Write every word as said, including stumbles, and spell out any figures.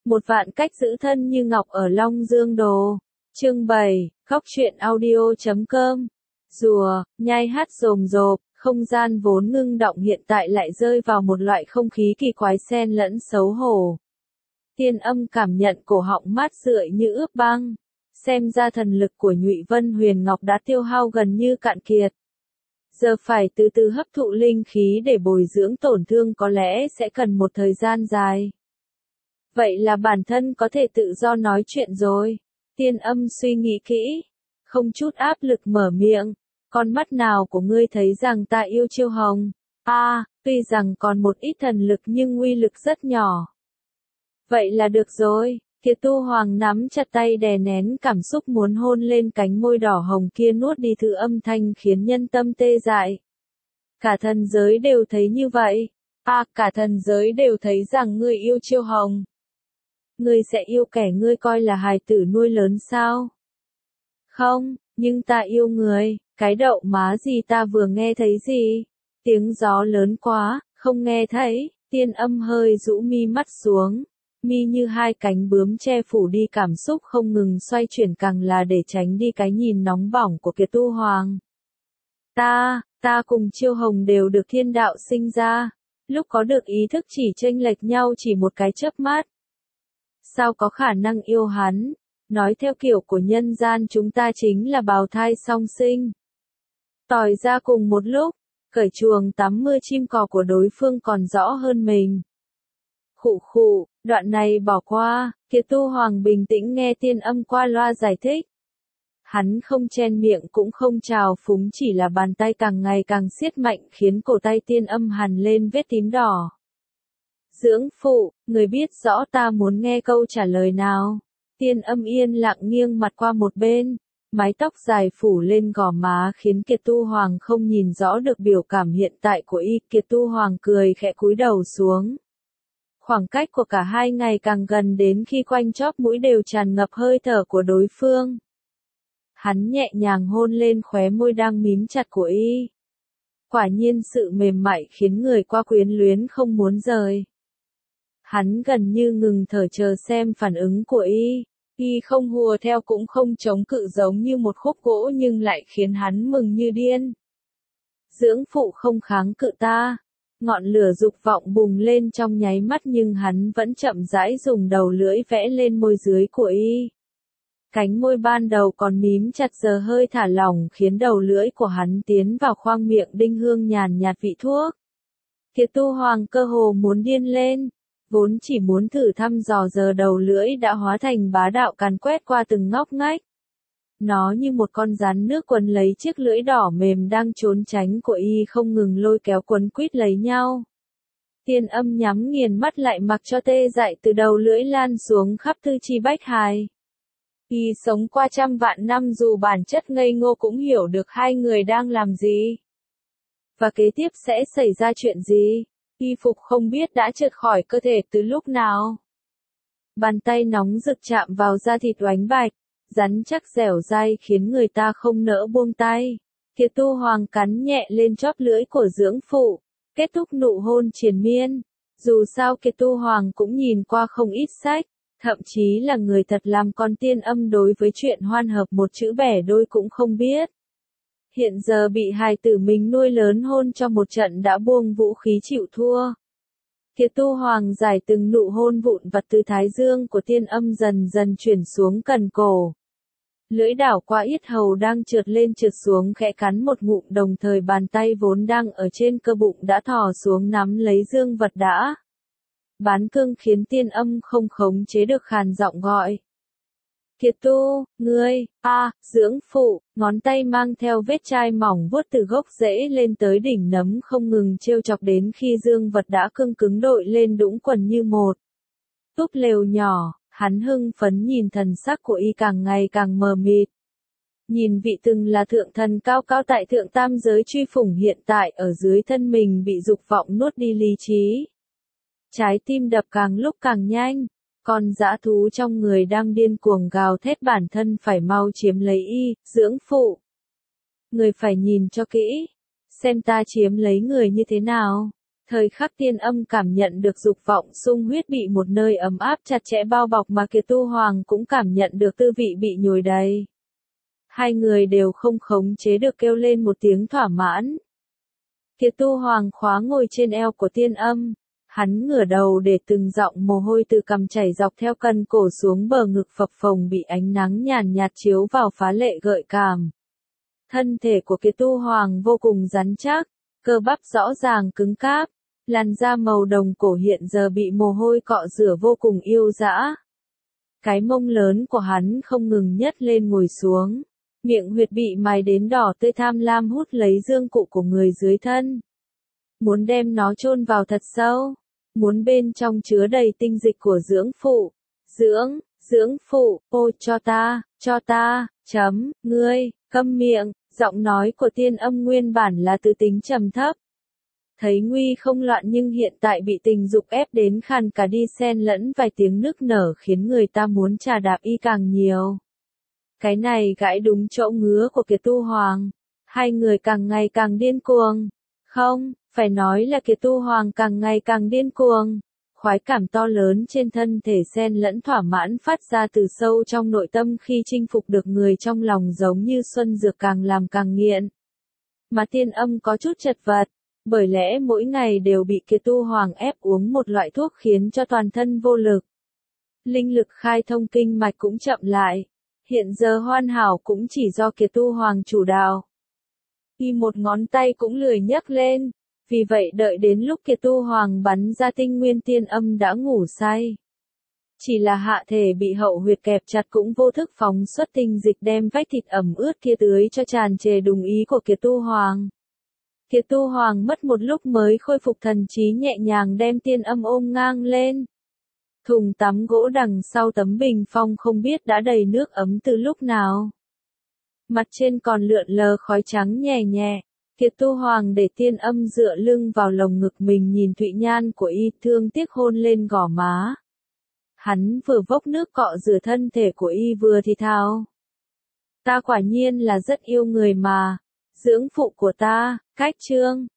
Một vạn cách giữ thân như ngọc ở Long Dương Đồ. Chương bảy, khóc chuyện audio chấm com. Rùa, nhai hát rồm rộp, không gian vốn ngưng động hiện tại lại rơi vào một loại không khí kỳ quái xen lẫn xấu hổ. Tiên Âm cảm nhận cổ họng mát rượi như ướp băng. Xem ra thần lực của Nhụy Vân Huyền Ngọc đã tiêu hao gần như cạn kiệt. Giờ phải từ từ hấp thụ linh khí để bồi dưỡng tổn thương có lẽ sẽ cần một thời gian dài. Vậy là bản thân có thể tự do nói chuyện rồi. Tiên Âm suy nghĩ kỹ, không chút áp lực mở miệng. Con mắt nào của ngươi thấy rằng ta yêu Chiêu Hồng? A, à, tuy rằng còn một ít thần lực nhưng uy lực rất nhỏ. Vậy là được rồi. Kiệt Tu Hoàng nắm chặt tay đè nén cảm xúc muốn hôn lên cánh môi đỏ hồng kia, nuốt đi thứ âm thanh khiến nhân tâm tê dại. Cả thần giới đều thấy như vậy. À, cả thần giới đều thấy rằng ngươi yêu Chiêu Hồng. Ngươi sẽ yêu kẻ ngươi coi là hài tử nuôi lớn sao? Không, nhưng ta yêu người. Cái đậu má gì, ta vừa nghe thấy gì? Tiếng gió lớn quá, không nghe thấy. Tiên Âm hơi rũ mi mắt xuống. Mi như hai cánh bướm che phủ đi cảm xúc không ngừng xoay chuyển, càng là để tránh đi cái nhìn nóng bỏng của Kiệt Tu Hoàng. Ta, ta cùng Chiêu Hồng đều được thiên đạo sinh ra. Lúc có được ý thức chỉ chênh lệch nhau chỉ một cái chớp mắt. Sao có khả năng yêu hắn? Nói theo kiểu của nhân gian chúng ta chính là bào thai song sinh. Tỏi ra cùng một lúc, cởi chuồng tắm mưa chim cò của đối phương còn rõ hơn mình. Khụ khụ, đoạn này bỏ qua. Kiệt Tu Hoàng bình tĩnh nghe Tiên Âm qua loa giải thích. Hắn không chen miệng cũng không trào phúng, chỉ là bàn tay càng ngày càng siết mạnh khiến cổ tay Tiên Âm hằn lên vết tím đỏ. Dưỡng phụ, người biết rõ ta muốn nghe câu trả lời nào. Tiên Âm yên lặng nghiêng mặt qua một bên. Mái tóc dài phủ lên gò má khiến Kiệt Tu Hoàng không nhìn rõ được biểu cảm hiện tại của y. Kiệt Tu Hoàng cười khẽ cúi đầu xuống. Khoảng cách của cả hai ngày càng gần đến khi quanh chóp mũi đều tràn ngập hơi thở của đối phương. Hắn nhẹ nhàng hôn lên khóe môi đang mím chặt của y. Quả nhiên sự mềm mại khiến người qua quyến luyến không muốn rời. Hắn gần như ngừng thở chờ xem phản ứng của y. Y không hùa theo cũng không chống cự giống như một khúc gỗ nhưng lại khiến hắn mừng như điên. Dưỡng phụ không kháng cự ta. Ngọn lửa dục vọng bùng lên trong nháy mắt nhưng hắn vẫn chậm rãi dùng đầu lưỡi vẽ lên môi dưới của y. Cánh môi ban đầu còn mím chặt giờ hơi thả lỏng khiến đầu lưỡi của hắn tiến vào khoang miệng đinh hương nhàn nhạt vị thuốc. Kiệt Tu Hoàng cơ hồ muốn điên lên. Vốn chỉ muốn thử thăm dò giờ đầu lưỡi đã hóa thành bá đạo càn quét qua từng ngóc ngách. Nó như một con rắn nước quấn lấy chiếc lưỡi đỏ mềm đang trốn tránh của y, không ngừng lôi kéo quấn quýt lấy nhau. Tiên Âm nhắm nghiền mắt lại mặc cho tê dại từ đầu lưỡi lan xuống khắp tư chi bách hài. Y sống qua trăm vạn năm dù bản chất ngây ngô cũng hiểu được hai người đang làm gì. Và kế tiếp sẽ xảy ra chuyện gì. Y phục không biết đã trượt khỏi cơ thể từ lúc nào. Bàn tay nóng rực chạm vào da thịt oánh bạch, rắn chắc dẻo dai khiến người ta không nỡ buông tay. Kiệt Tu Hoàng cắn nhẹ lên chóp lưỡi của dưỡng phụ, kết thúc nụ hôn triền miên. Dù sao Kiệt Tu Hoàng cũng nhìn qua không ít sách, thậm chí là người thật làm con Tiên Âm đối với chuyện hoan hợp một chữ bẻ đôi cũng không biết. Hiện giờ bị hài tử mình nuôi lớn hôn cho một trận đã buông vũ khí chịu thua. Kiệt Tu Hoàng giải từng nụ hôn vụn vặt từ thái dương của Tiên Âm dần dần chuyển xuống cần cổ. Lưỡi đảo qua yết hầu đang trượt lên trượt xuống khẽ cắn một ngụm, đồng thời bàn tay vốn đang ở trên cơ bụng đã thò xuống nắm lấy dương vật đã bán cương khiến Tiên Âm không khống chế được khàn giọng gọi. Kiệt Tu, ngươi, a, à, dưỡng phụ, ngón tay mang theo vết chai mỏng vuốt từ gốc rễ lên tới đỉnh nấm không ngừng trêu chọc đến khi dương vật đã cương cứng đội lên đũng quần như một túp lều nhỏ. Hắn hưng phấn nhìn thần sắc của y càng ngày càng mờ mịt. Nhìn vị từng là thượng thần cao cao tại thượng tam giới truy phủng hiện tại ở dưới thân mình bị dục vọng nuốt đi lý trí. Trái tim đập càng lúc càng nhanh. Con dã thú trong người đang điên cuồng gào thét bản thân phải mau chiếm lấy y. Dưỡng phụ, người phải nhìn cho kỹ, xem ta chiếm lấy người như thế nào. Thời khắc Tiên Âm cảm nhận được dục vọng sung huyết bị một nơi ấm áp chặt chẽ bao bọc mà Kiệt Tu Hoàng cũng cảm nhận được tư vị bị nhồi đầy. Hai người đều không khống chế được kêu lên một tiếng thỏa mãn. Kiệt Tu Hoàng khóa ngồi trên eo của Tiên Âm. Hắn ngửa đầu để từng giọng mồ hôi từ cằm chảy dọc theo cân cổ xuống bờ ngực phập phồng bị ánh nắng nhàn nhạt chiếu vào phá lệ gợi cảm. Thân thể của Kiệt Tu Hoàng vô cùng rắn chắc, cơ bắp rõ ràng cứng cáp, làn da màu đồng cổ hiện giờ bị mồ hôi cọ rửa vô cùng yêu dã. Cái mông lớn của hắn không ngừng nhấc lên ngồi xuống, miệng huyệt bị mài đến đỏ tươi tham lam hút lấy dương cụ của người dưới thân. Muốn đem nó chôn vào thật sâu, muốn bên trong chứa đầy tinh dịch của dưỡng phụ. Dưỡng, dưỡng phụ, ô cho ta, cho ta, chấm, ngươi, câm miệng, giọng nói của Tiên Âm nguyên bản là từ tính trầm thấp. Thấy nguy không loạn nhưng hiện tại bị tình dục ép đến khàn cả đi xen lẫn vài tiếng nức nở khiến người ta muốn trà đạp y càng nhiều. Cái này gãi đúng chỗ ngứa của Kiệt Tu Hoàng. Hai người càng ngày càng điên cuồng. Không, phải nói là Kiệt Tu Hoàng càng ngày càng điên cuồng. Khoái cảm to lớn trên thân thể xen lẫn thỏa mãn phát ra từ sâu trong nội tâm khi chinh phục được người trong lòng giống như xuân dược càng làm càng nghiện. Mà Tiên Âm có chút chật vật, bởi lẽ mỗi ngày đều bị Kiệt Tu Hoàng ép uống một loại thuốc khiến cho toàn thân vô lực. Linh lực khai thông kinh mạch cũng chậm lại. Hiện giờ hoàn hảo cũng chỉ do Kiệt Tu Hoàng chủ đạo. Y một ngón tay cũng lười nhấc lên, vì vậy đợi đến lúc Kiệt Tu Hoàng bắn ra tinh nguyên Tiên Âm đã ngủ say. Chỉ là hạ thể bị hậu huyệt kẹp chặt cũng vô thức phóng xuất tinh dịch đem vách thịt ẩm ướt kia tưới cho tràn trề đúng ý của Kiệt Tu Hoàng. Kiệt Tu Hoàng mất một lúc mới khôi phục thần trí nhẹ nhàng đem Tiên Âm ôm ngang lên. Thùng tắm gỗ đằng sau tấm bình phong không biết đã đầy nước ấm từ lúc nào. Mặt trên còn lượn lờ khói trắng nhẹ nhẹ. Kiệt Tu Hoàng để Tiên Âm dựa lưng vào lồng ngực mình nhìn thụy nhan của y thương tiếc hôn lên gò má. Hắn vừa vốc nước cọ rửa thân thể của y vừa thì thào. Ta quả nhiên là rất yêu người mà. Dưỡng phụ của ta, cách chương.